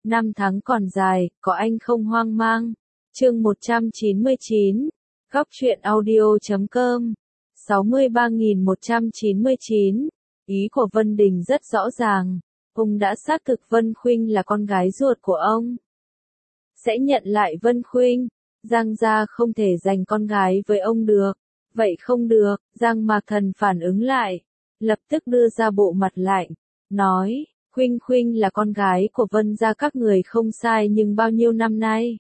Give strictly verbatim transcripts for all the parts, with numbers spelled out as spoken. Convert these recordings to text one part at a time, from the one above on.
Năm tháng còn dài, có anh không hoang mang. Chương một trăm chín mươi chín. Góc truyện audio chấm com. sáu mươi ba nghìn một trăm chín mươi chín. Ý của Vân Đình rất rõ ràng. Ông đã xác thực Vân Khuynh là con gái ruột của ông. Sẽ nhận lại Vân Khuynh. Giang gia không thể giành con gái với ông được. Vậy không được, Giang Mạc Thần phản ứng lại. Lập tức đưa ra bộ mặt lạnh. Nói, Khuynh Khuynh là con gái của Vân gia các người không sai, nhưng bao nhiêu năm nay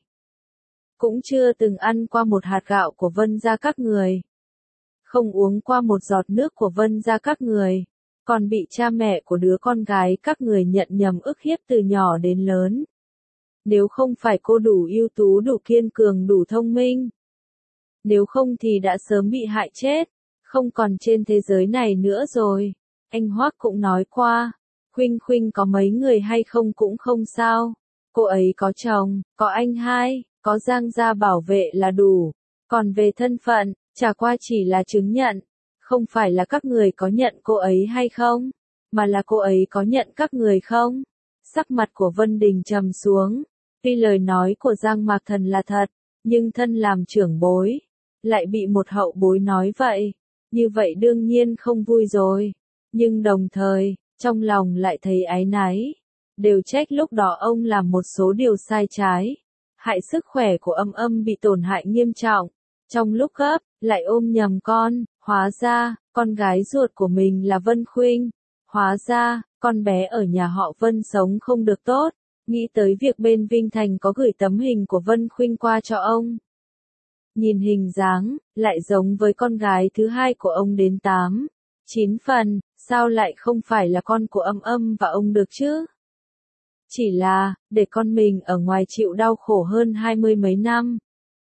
cũng chưa từng ăn qua một hạt gạo của Vân gia các người. Không uống qua một giọt nước của Vân gia các người. Còn bị cha mẹ của đứa con gái các người nhận nhầm ức hiếp từ nhỏ đến lớn. Nếu không phải cô đủ ưu tú, đủ kiên cường, đủ thông minh. Nếu không thì đã sớm bị hại chết. Không còn trên thế giới này nữa rồi. Anh Hoắc cũng nói qua. Khuynh Khuynh có mấy người hay không cũng không sao. Cô ấy có chồng, có anh hai, có Giang gia bảo vệ là đủ. Còn về thân phận, chả qua chỉ là chứng nhận. Không phải là các người có nhận cô ấy hay không, mà là cô ấy có nhận các người không. Sắc mặt của Vân Đình trầm xuống. Tuy lời nói của Giang Mạc Thần là thật, nhưng thân làm trưởng bối, lại bị một hậu bối nói vậy. Như vậy đương nhiên không vui rồi. Nhưng đồng thời, trong lòng lại thấy áy náy. Đều trách lúc đó ông làm một số điều sai trái. Hại sức khỏe của Âm Âm bị tổn hại nghiêm trọng. Trong lúc gấp, lại ôm nhầm con. Hóa ra, con gái ruột của mình là Vân Khuynh. Hóa ra, con bé ở nhà họ Vân sống không được tốt. Nghĩ tới việc bên Vinh Thành có gửi tấm hình của Vân Khuynh qua cho ông. Nhìn hình dáng, lại giống với con gái thứ hai của ông đến tám, chín phần, sao lại không phải là con của Âm Âm và ông được chứ? Chỉ là, để con mình ở ngoài chịu đau khổ hơn hai mươi mấy năm.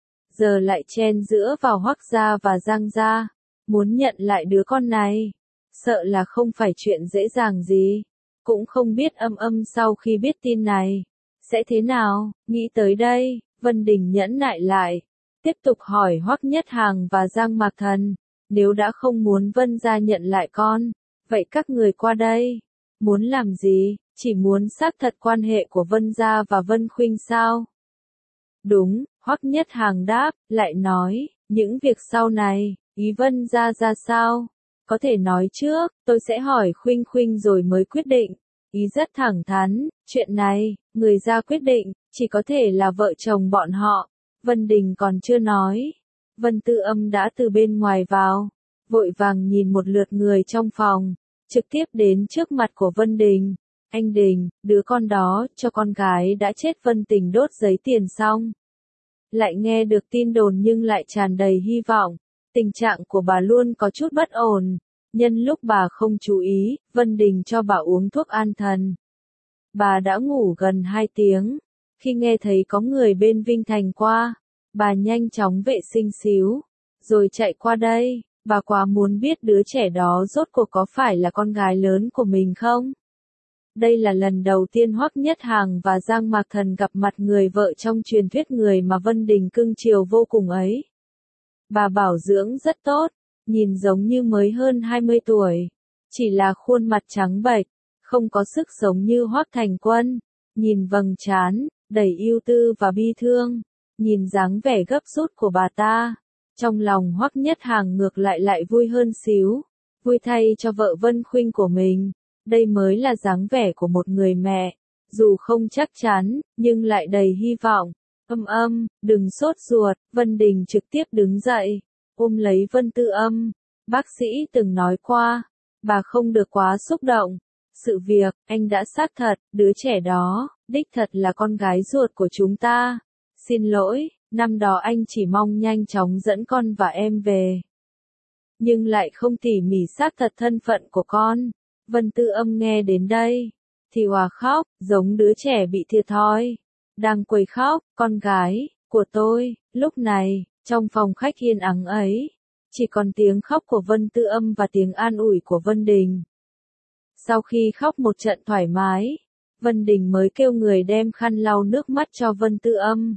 Giờ lại chen giữa vào Hoắc gia và Giang gia, muốn nhận lại đứa con này. Sợ là không phải chuyện dễ dàng gì. Cũng không biết Âm Âm sau khi biết tin này, sẽ thế nào. Nghĩ tới đây, Vân Đình nhẫn nại lại. Tiếp tục hỏi Hoắc Nhất Hàng và Giang Mạc Thần, nếu đã không muốn Vân gia nhận lại con, vậy các người qua đây, muốn làm gì, chỉ muốn xác thật quan hệ của Vân gia và Vân Khuynh sao? Đúng, Hoắc Nhất Hàng đáp, lại nói, những việc sau này, ý Vân gia ra sao? Có thể nói trước, tôi sẽ hỏi Khuynh Khuynh rồi mới quyết định. Ý rất thẳng thắn, chuyện này, người ra quyết định, chỉ có thể là vợ chồng bọn họ. Vân Đình còn chưa nói. Vân Tư Âm đã từ bên ngoài vào, vội vàng nhìn một lượt người trong phòng, trực tiếp đến trước mặt của Vân Đình. Anh Đình, đứa con đó, cho con gái đã chết Vân Tình đốt giấy tiền xong. Lại nghe được tin đồn nhưng lại tràn đầy hy vọng. Tình trạng của bà luôn có chút bất ổn. Nhân lúc bà không chú ý, Vân Đình cho bà uống thuốc an thần. Bà đã ngủ gần hai tiếng. Khi nghe thấy có người bên Vinh Thành qua, bà nhanh chóng vệ sinh xíu, rồi chạy qua đây. Bà quá muốn biết đứa trẻ đó rốt cuộc có phải là con gái lớn của mình không? Đây là lần đầu tiên Hoắc Nhất Hàng và Giang Mạc Thần gặp mặt người vợ trong truyền thuyết người mà Vân Đình cưng chiều vô cùng ấy. Bà bảo dưỡng rất tốt, nhìn giống như mới hơn hai mươi tuổi, chỉ là khuôn mặt trắng bệch, không có sức sống như Hoắc Thành Quân, nhìn vầng trán đầy ưu tư và bi thương, nhìn dáng vẻ gấp rút của bà ta, trong lòng Hoắc Nhất Hàng ngược lại lại vui hơn xíu, vui thay cho vợ Vân Khuynh của mình. Đây mới là dáng vẻ của một người mẹ, dù không chắc chắn, nhưng lại đầy hy vọng. Âm Âm, đừng sốt ruột. Vân Đình trực tiếp đứng dậy, ôm lấy Vân Tư Âm. Bác sĩ từng nói qua, bà không được quá xúc động. Sự việc, anh đã xác thật, đứa trẻ đó, đích thật là con gái ruột của chúng ta. Xin lỗi, năm đó anh chỉ mong nhanh chóng dẫn con và em về. Nhưng lại không tỉ mỉ xác thật thân phận của con. Vân Tư Âm nghe đến đây, thì òa khóc, giống đứa trẻ bị thiệt thòi. Đang quấy khóc, con gái của tôi. Lúc này, trong phòng khách yên ắng ấy, chỉ còn tiếng khóc của Vân Tư Âm và tiếng an ủi của Vân Đình. Sau khi khóc một trận thoải mái, Vân Đình mới kêu người đem khăn lau nước mắt cho Vân Tư Âm.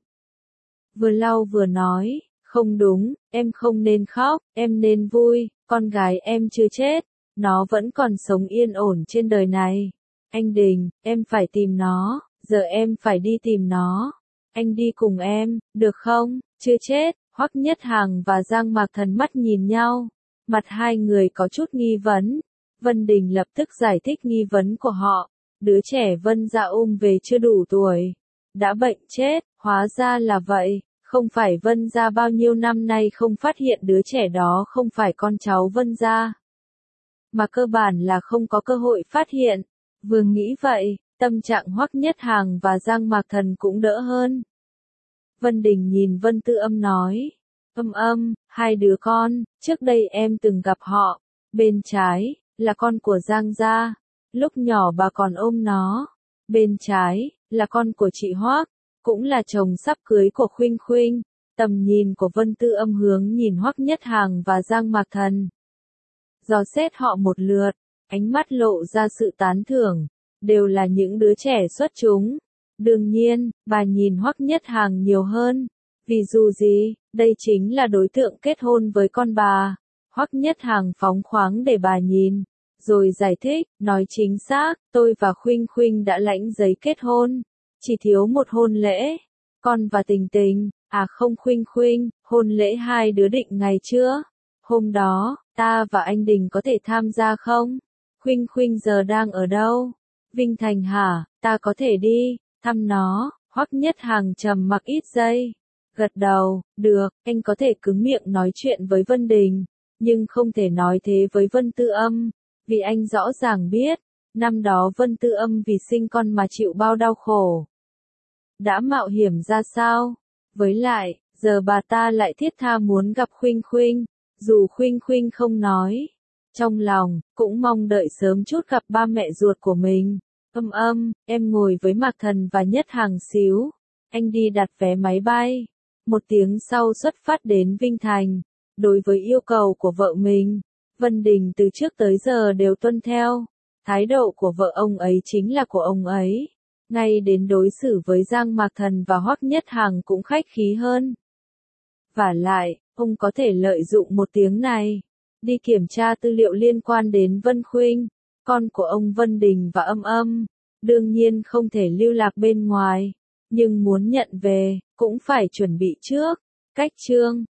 Vừa lau vừa nói, không đúng, em không nên khóc, em nên vui, con gái em chưa chết, nó vẫn còn sống yên ổn trên đời này. Anh Đình, em phải tìm nó, giờ em phải đi tìm nó. Anh đi cùng em, được không? Chưa chết, Hoắc Nhất Hằng và Giang Mạc Thần mắt nhìn nhau, mặt hai người có chút nghi vấn. Vân Đình lập tức giải thích nghi vấn của họ, đứa trẻ Vân gia ôm về chưa đủ tuổi, đã bệnh chết, hóa ra là vậy, không phải Vân gia bao nhiêu năm nay không phát hiện đứa trẻ đó không phải con cháu Vân gia, mà cơ bản là không có cơ hội phát hiện. Vừa nghĩ vậy, tâm trạng Hoắc Nhất Hằng và Giang Mạc Thần cũng đỡ hơn. Vân Đình nhìn Vân Tư Âm nói, Âm Âm, hai đứa con, trước đây em từng gặp họ, bên trái, là con của Giang gia, lúc nhỏ bà còn ôm nó, bên trái, là con của chị Hoắc, cũng là chồng sắp cưới của Khuynh Khuynh. Tầm nhìn của Vân Tư Âm hướng nhìn Hoắc Nhất Hằng và Giang Mạc Thần, dò xét họ một lượt, ánh mắt lộ ra sự tán thưởng, đều là những đứa trẻ xuất chúng. Đương nhiên, bà nhìn Hoắc Nhất Hằng nhiều hơn, vì dù gì, đây chính là đối tượng kết hôn với con bà. Hoắc Nhất Hằng phóng khoáng để bà nhìn, rồi giải thích, nói chính xác, tôi và Khuynh Khuynh đã lãnh giấy kết hôn, chỉ thiếu một hôn lễ. Con và Tình Tình, à không Khuynh Khuynh, hôn lễ hai đứa định ngày chưa? Hôm đó, ta và anh Đình có thể tham gia không? Khuynh Khuynh giờ đang ở đâu? Vinh Thành hả? Ta có thể đi thăm nó. Hoắc Nhất Hằng trầm mặc ít giây, gật đầu, được, anh có thể cứng miệng nói chuyện với Vân Đình, nhưng không thể nói thế với Vân Tư Âm, vì anh rõ ràng biết, năm đó Vân Tư Âm vì sinh con mà chịu bao đau khổ, đã mạo hiểm ra sao. Với lại, giờ bà ta lại thiết tha muốn gặp Khuynh Khuynh, dù Khuynh Khuynh không nói, trong lòng, cũng mong đợi sớm chút gặp ba mẹ ruột của mình. Âm Âm, em ngồi với Mạc Thần và Nhất Hằng xíu, anh đi đặt vé máy bay. Một tiếng sau xuất phát đến Vinh Thành. Đối với yêu cầu của vợ mình, Vân Đình từ trước tới giờ đều tuân theo. Thái độ của vợ ông ấy chính là của ông ấy. Ngay đến đối xử với Giang Mạc Thần và Hoắc Nhất Hằng cũng khách khí hơn. Vả lại, ông có thể lợi dụng một tiếng này, đi kiểm tra tư liệu liên quan đến Vân Khuynh, con của ông Vân Đình và Âm Âm. Đương nhiên không thể lưu lạc bên ngoài, nhưng muốn nhận về, cũng phải chuẩn bị trước. Cách chương